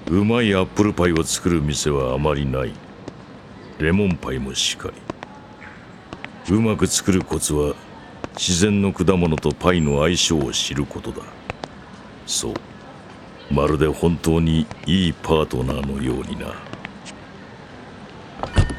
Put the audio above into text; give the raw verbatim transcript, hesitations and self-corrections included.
うまいアップルパイを作る店はあまりない。レモンパイもしかり。うまく作るコツは自然の果物とパイの相性を知ることだ。そう、まるで本当にいいパートナーのようにな。